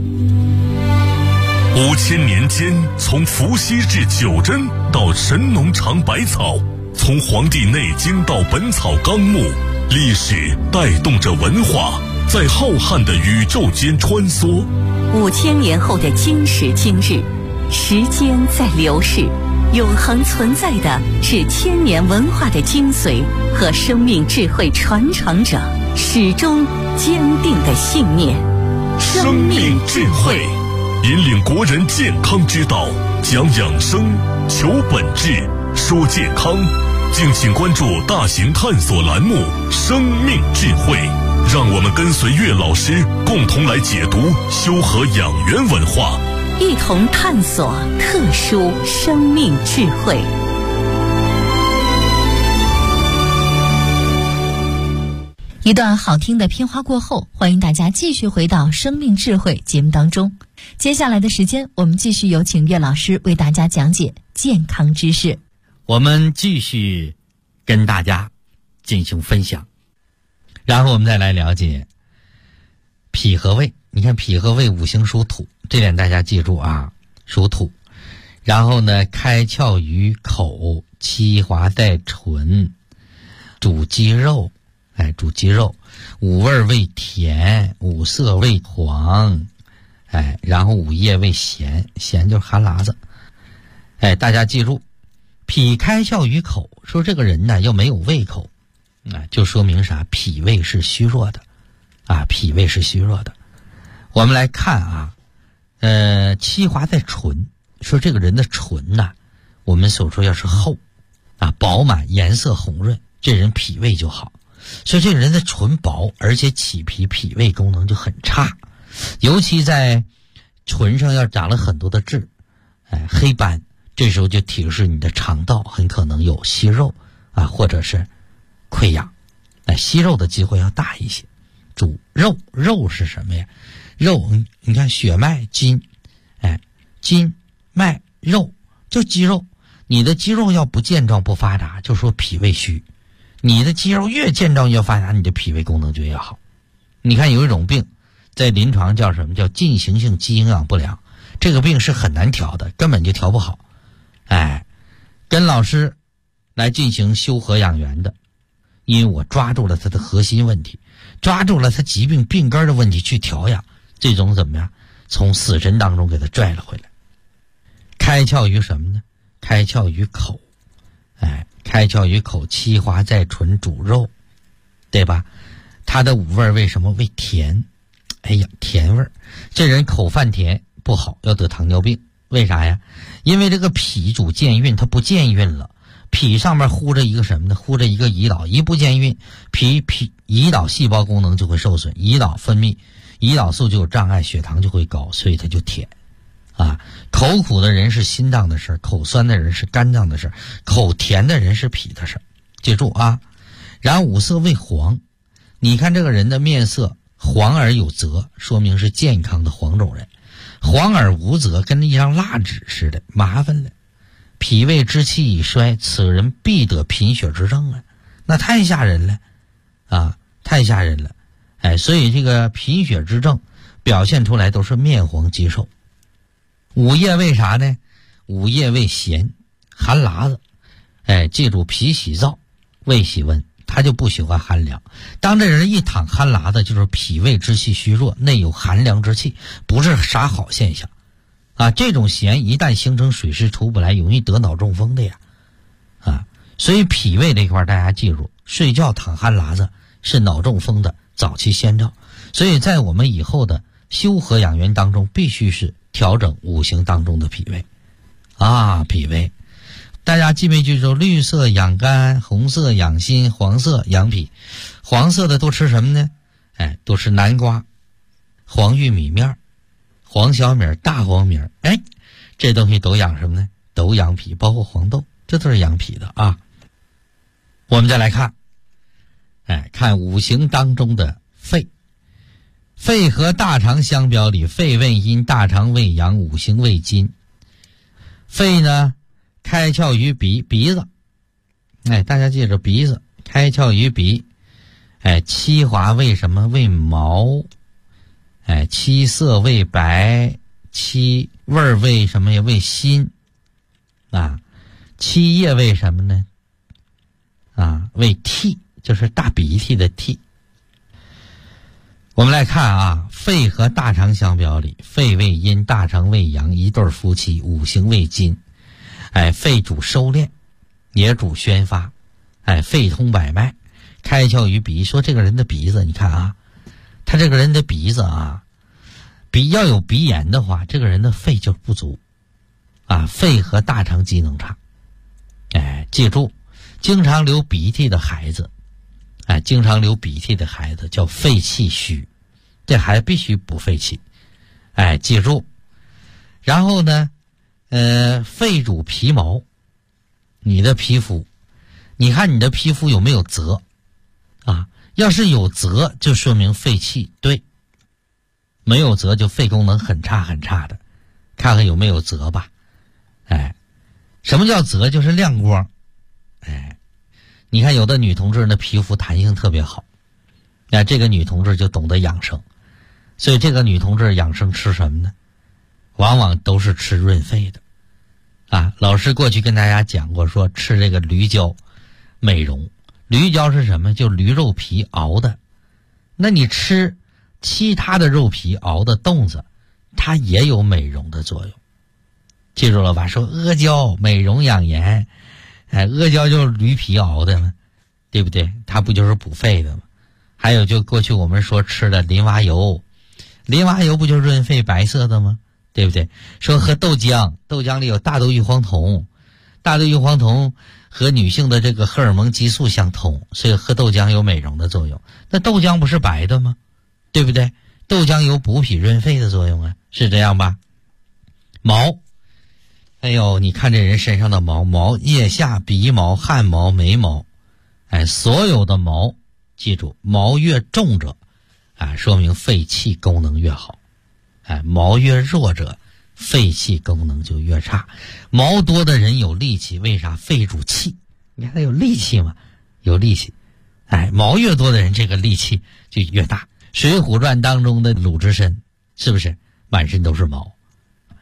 5000年间，从伏羲至九针到神农尝百草，从《黄帝内经》到《本草纲目》，历史带动着文化，在浩瀚的宇宙间穿梭。 5000年后的今时今日，时间在流逝，永恒存在的是千年文化的精髓和生命智慧传承者始终坚定的信念。 生命智慧引领国人健康之道，讲养生，求本质，说健康。敬请关注大型探索栏目《生命智慧》，让我们跟随岳老师共同来解读修和养元文化， 一同探索特殊生命智慧。 一段好听的片花过后，欢迎大家继续回到生命智慧节目当中。接下来的时间，我们继续有请岳老师为大家讲解健康知识。 我们继续跟大家进行分享，然后我们再来了解脾和胃。你看脾和胃五行属土，这点大家记住啊，属土。然后呢，开窍于口，七华在唇，主肌肉，主肌肉。五味为甜，五色为黄，然后五叶为咸，咸就是含喇子。大家记住，脾开窍于口，说这个人呢又没有胃口，就说明啥？脾胃是虚弱的，脾胃是虚弱的。我们来看七华在唇，说这个人的唇呐，我们所说要是厚饱满，颜色红润，这人脾胃就好。所以这个人的唇薄，而且起皮，脾胃功能就很差。尤其在唇上要长了很多的痣，黑斑，这时候就提示你的肠道很可能有息肉或者是溃疡，息肉的机会要大一些。主肉，肉是什么呀？肉，你看血脉筋，筋脉肉就肌肉。你的肌肉要不健壮不发达，就说脾胃虚。你的肌肉越健壮越发达，你的脾胃功能就越好。你看有一种病在临床叫什么？叫进行性肌营养不良。这个病是很难调的，根本就调不好。 跟老师来进行修和养元的，因为我抓住了他的核心问题，抓住了他疾病病根的问题去调养，最终怎么样？从死神当中给他拽了回来。开窍于什么呢？开窍于口，开窍于口，七华在唇，主肉，对吧？他的五味为什么为甜？甜味，这人口泛甜不好，要得糖尿病。为啥呀？因为这个脾主健运，它不健运了，脾上面糊着一个什么呢？糊着一个胰岛，一不健运，胰岛细胞功能就会受损，胰岛分泌胰岛素就有障碍，血糖就会高，所以它就甜口苦的人是心脏的事儿，口酸的人是肝脏的事儿，口甜的人是脾的事儿，记住啊。然后五色为黄，你看这个人的面色黄而有泽，说明是健康的黄种人。黄而无泽，跟一张蜡纸似的，麻烦了。脾胃之气已衰，此人必得贫血之症那太吓人了太吓人了。所以这个贫血之症表现出来都是面黄肌瘦。午夜为啥呢？午夜为咸，寒喇子。记住，脾喜燥，胃喜温，他就不喜欢寒凉。当这人一躺寒喇子，就是脾胃之气虚弱，内有寒凉之气，不是啥好现象这种咸一旦形成水湿出不来，容易得脑中风的呀所以脾胃这一块大家记住，睡觉躺寒喇子是脑中风的早期先兆。所以在我们以后的修和养元当中，必须是调整五行当中的脾胃脾胃大家记没记住？绿色养肝，红色养心，黄色养脾。黄色的多吃什么呢？多吃南瓜、黄玉米面、黄小米、大黄米。这东西都养什么呢？都养脾，包括黄豆，这都是养脾的我们再来看看五行当中的肺。肺和大肠相表里，肺为阴，大肠为阳，五行为金。肺呢开窍于鼻子，大家记着鼻子开窍于鼻。七华为什么？为毛。七色为白，七味为什么呀？为辛七叶为什么呢？为涕，就是大鼻涕的涕。我们来看肺和大肠相表里，肺为阴，大肠为阳，一对夫妻，五行为金。肺主收敛，也主宣发。肺通百脉，开窍于鼻。说这个人的鼻子，你看他这个人的鼻子鼻要有鼻炎的话，这个人的肺就不足肺和大肠机能差。记住，经常流鼻涕的孩子叫肺气虚，这孩子必须补肺气。记住。然后呢肺主皮毛，你的皮肤，你看你的皮肤有没有泽要是有泽就说明肺气对，没有泽就肺功能很差很差的，看看有没有泽吧。什么叫泽？就是亮光。你看有的女同志的皮肤弹性特别好，这个女同志就懂得养生。所以这个女同志养生吃什么呢？往往都是吃润肺的老师过去跟大家讲过，说吃这个驴胶美容。驴胶是什么？就驴肉皮熬的。那你吃其他的肉皮熬的冻子，它也有美容的作用。记住了吧？说阿胶美容养颜，阿胶就是驴皮熬的嘛，对不对？它不就是补肺的吗？还有就过去我们说吃的林蛙油，林蛙油不就是润肺白色的吗？对不对？说喝豆浆，豆浆里有大豆异黄酮，大豆异黄酮和女性的这个荷尔蒙激素相同，所以喝豆浆有美容的作用。那豆浆不是白的吗？对不对？豆浆有补脾润肺的作用是这样吧？毛，你看这人身上的毛，腋下、鼻毛、汗毛、眉毛，所有的毛，记住，毛越重者说明肺气功能越好。毛越弱者，肺气功能就越差。毛多的人有力气，为啥？肺主气，你看他有力气嘛，有力气。毛越多的人，这个力气就越大。水浒传当中的鲁智深是不是满身都是毛？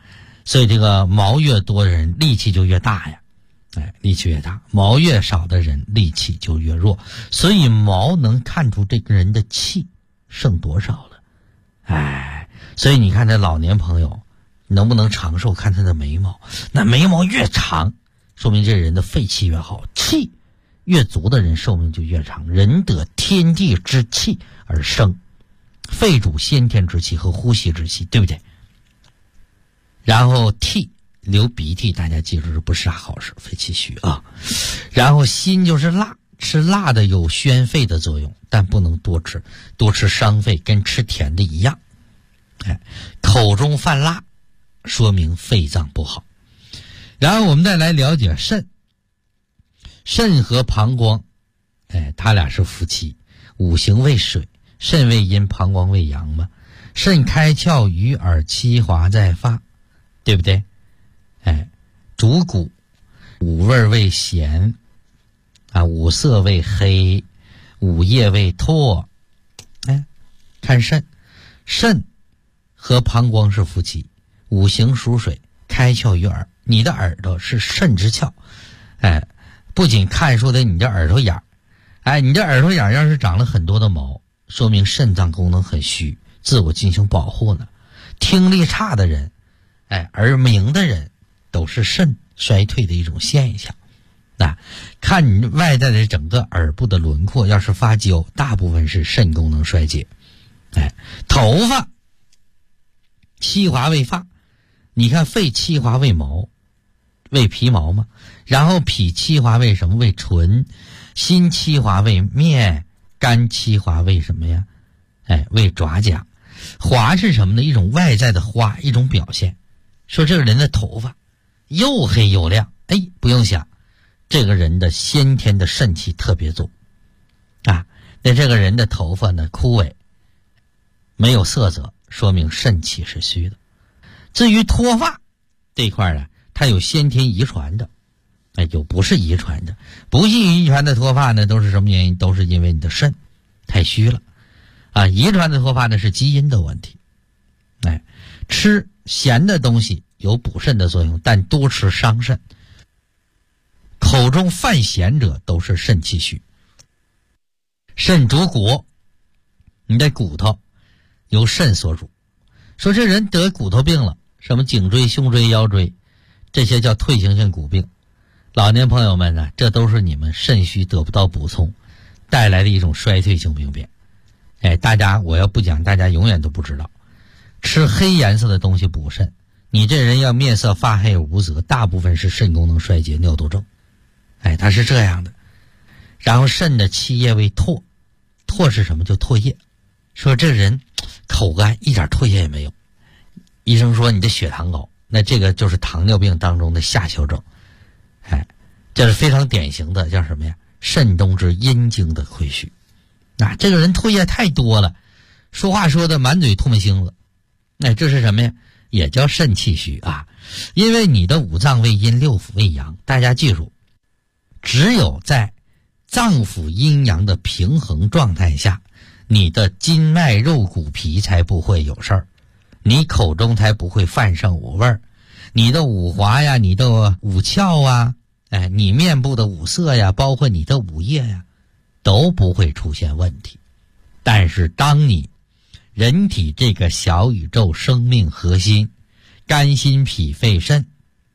所以这个毛越多的人力气就越大呀，力气越大，毛越少的人力气就越弱。所以毛能看出这个人的气剩多少了。所以你看这老年朋友能不能长寿，看他的眉毛，那眉毛越长，说明这人的肺气越好，气越足的人寿命就越长。人得天地之气而生，肺主先天之气和呼吸之气，对不对？然后涕，流鼻涕，大家记住这不是啥好事，肺气虚啊。然后辛就是辣，吃辣的有宣肺的作用，但不能多吃，多吃伤肺，跟吃甜的一样。口中泛辣，说明肺脏不好。然后我们再来了解肾，肾和膀胱，它俩是夫妻，五行为水，肾为阴，膀胱为阳嘛。肾开窍于耳，七华在发，对不对？主骨，五味为咸，五色为黑，五叶为唾。看肾，肾和膀胱是夫妻，五行属水，开窍于耳。你的耳朵是肾之窍，不仅看出的你的耳朵眼你的耳朵眼要是长了很多的毛，说明肾脏功能很虚，自我进行保护呢。听力差的人，耳鸣的人，都是肾衰退的一种现象。看你外在的整个耳部的轮廓，要是发焦，大部分是肾功能衰竭。头发，七华为发，你看肺七华为毛，为皮毛嘛。然后脾七华为什么？为唇。心七华为面，肝七华为什么呀？为爪甲。华是什么呢？一种外在的花，一种表现。说这个人的头发又黑又亮，不用想，这个人的先天的肾气特别足那这个人的头发呢枯萎，没有色泽，说明肾气是虚的。至于脱发这一块呢，它有先天遗传的，有不是遗传的。不是遗传的脱发呢，都是什么原因？都是因为你的肾太虚了遗传的脱发呢是基因的问题。吃咸的东西有补肾的作用，但多吃伤肾。口中泛咸者都是肾气虚。肾主骨，你的骨头由肾所主。说这人得骨头病了，什么颈椎、胸椎、腰椎，这些叫退行性骨病。老年朋友们呢，这都是你们肾虚得不到补充带来的一种衰退性病变。大家我要不讲，大家永远都不知道。吃黑颜色的东西补肾，你这人要面色发黑无泽，大部分是肾功能衰竭、尿毒症。它是这样的。然后肾的气液为唾，唾是什么？就唾液。说这人口干，一点唾液也没有，医生说你的血糖高，那这个就是糖尿病当中的下丘症。这是非常典型的叫什么呀？肾冬之阴经的亏虚。这个人唾液太多了，说话说的满嘴唾沫星子，这是什么呀？也叫肾气虚因为你的五脏为阴，六腑为阳。大家记住，只有在脏腑阴阳的平衡状态下，你的筋脉肉骨皮才不会有事儿，你口中才不会泛生五味儿，你的五华呀，你的五窍啊，你面部的五色呀，包括你的五叶呀，都不会出现问题。但是当你人体这个小宇宙生命核心，肝心脾肺肾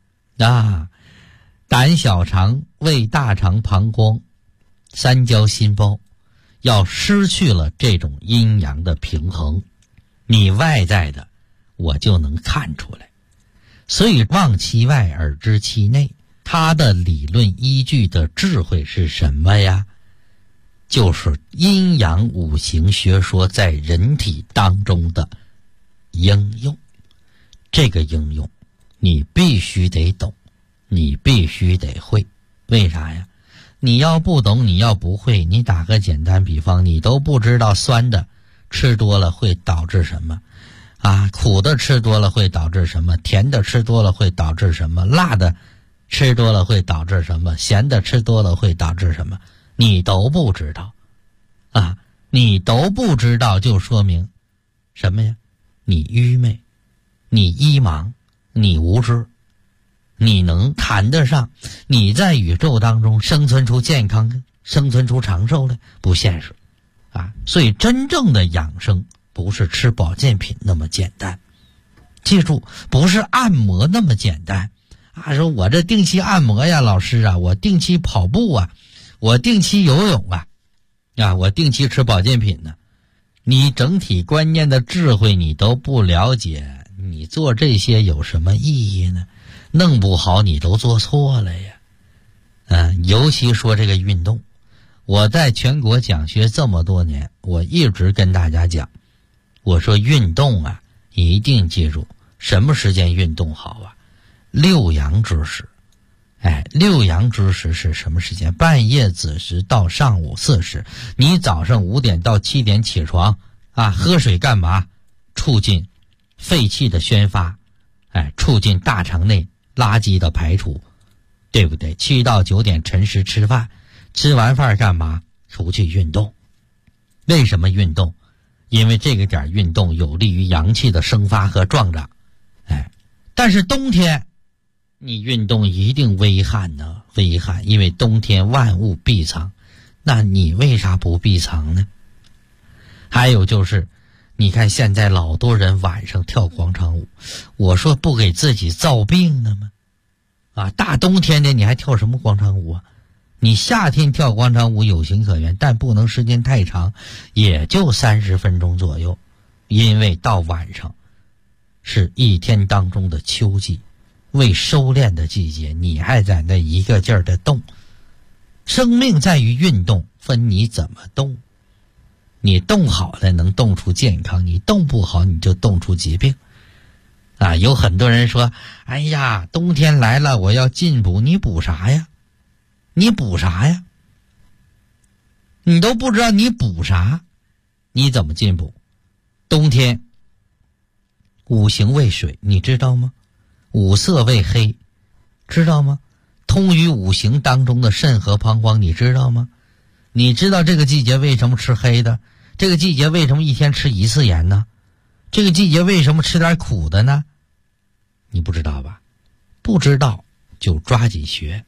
胆小肠胃大肠膀胱三焦心包要失去了这种阴阳的平衡，你外在的我就能看出来。所以望其外而知其内，它的理论依据的智慧是什么呀？就是阴阳五行学说在人体当中的应用。这个应用你必须得懂，你必须得会。为啥呀？你要不懂，你要不会，你打个简单比方，你都不知道酸的吃多了会导致什么苦的吃多了会导致什么，甜的吃多了会导致什么，辣的吃多了会导致什么，咸的吃多了会导致什么，你都不知道你都不知道，就说明什么呀？你愚昧，你迷茫你无知，你能谈得上你在宇宙当中生存出健康、生存出长寿来？不现实啊！所以真正的养生不是吃保健品那么简单，记住，不是按摩那么简单啊！说我这定期按摩呀，老师啊，我定期跑步啊，我定期游泳啊，我定期吃保健品呢。你整体观念的智慧你都不了解，你做这些有什么意义呢？弄不好你都做错了呀。尤其说这个运动，我在全国讲学这么多年，我一直跟大家讲，我说运动啊，一定记住什么时间运动好啊？六阳之时。六阳之时是什么时间？半夜子时到上午4时。你早上5点到7点起床啊，喝水干嘛？促进废气的宣发，促进大肠内垃圾的排除，对不对？7到9点辰时吃饭，吃完饭干嘛？出去运动。为什么运动？因为这个点运动有利于阳气的生发和壮长。但是冬天你运动一定危寒呢，危寒，因为冬天万物闭藏，那你为啥不闭藏呢？还有就是，你看现在老多人晚上跳广场舞，我说不给自己造病呢吗？大冬天的你还跳什么广场舞啊？你夏天跳广场舞有情可原，但不能时间太长，也就30分钟左右，因为到晚上是一天当中的秋季，为收敛的季节，你还在那一个劲儿的动。生命在于运动，分你怎么动。你动好了能动出健康，你动不好你就动出疾病。有很多人说，哎呀，冬天来了我要进补，你补啥呀？你补啥呀？你都不知道你补啥，你怎么进补？冬天五行为水，你知道吗？五色为黑，知道吗？通于五行当中的肾和膀胱，你知道吗？你知道这个季节为什么吃黑的？这个季节为什么一天吃1次盐呢？这个季节为什么吃点苦的呢？你不知道吧？不知道就抓紧学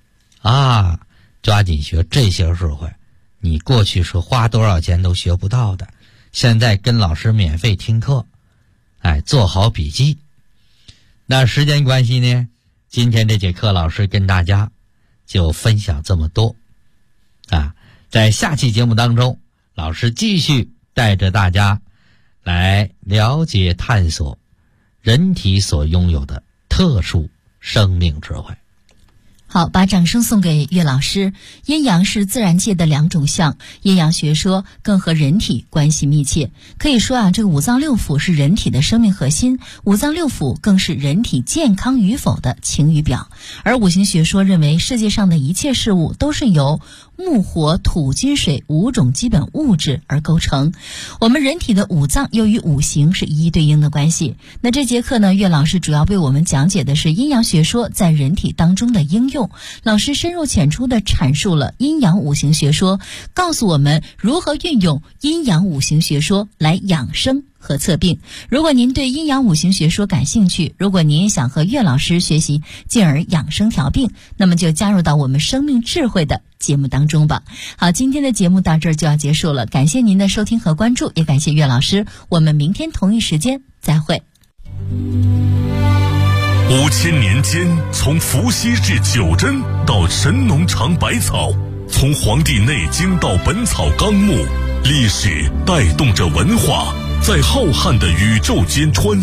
抓紧学，这些智慧你过去是花多少钱都学不到的，现在跟老师免费听课，做好笔记。那时间关系呢，今天这节课老师跟大家就分享这么多在下期节目当中，老师继续带着大家来了解探索人体所拥有的特殊生命智慧。 好，把掌声送给岳老师。阴阳是自然界的2种象，阴阳学说更和人体关系密切。可以说这个五脏六腑是人体的生命核心，五脏六腑更是人体健康与否的晴雨表。而五行学说认为，世界上的一切事物都是由木火土金水5种基本物质而构成。我们人体的五脏又与五行是一一对应的关系。那这节课呢，岳老师主要为我们讲解的是阴阳学说在人体当中的应用。老师深入浅出地阐述了阴阳五行学说，告诉我们如何运用阴阳五行学说来养生和测病。如果您对阴阳五行学说感兴趣，如果您也想和岳老师学习，进而养生调病，那么就加入到我们生命智慧的节目当中吧。好，今天的节目到这儿就要结束了，感谢您的收听和关注，也感谢岳老师，我们明天同一时间再会。 5000年间，从伏羲至九针到神农尝百草，从《黄帝内经》到《本草纲目》，历史带动着文化，在浩瀚的宇宙间穿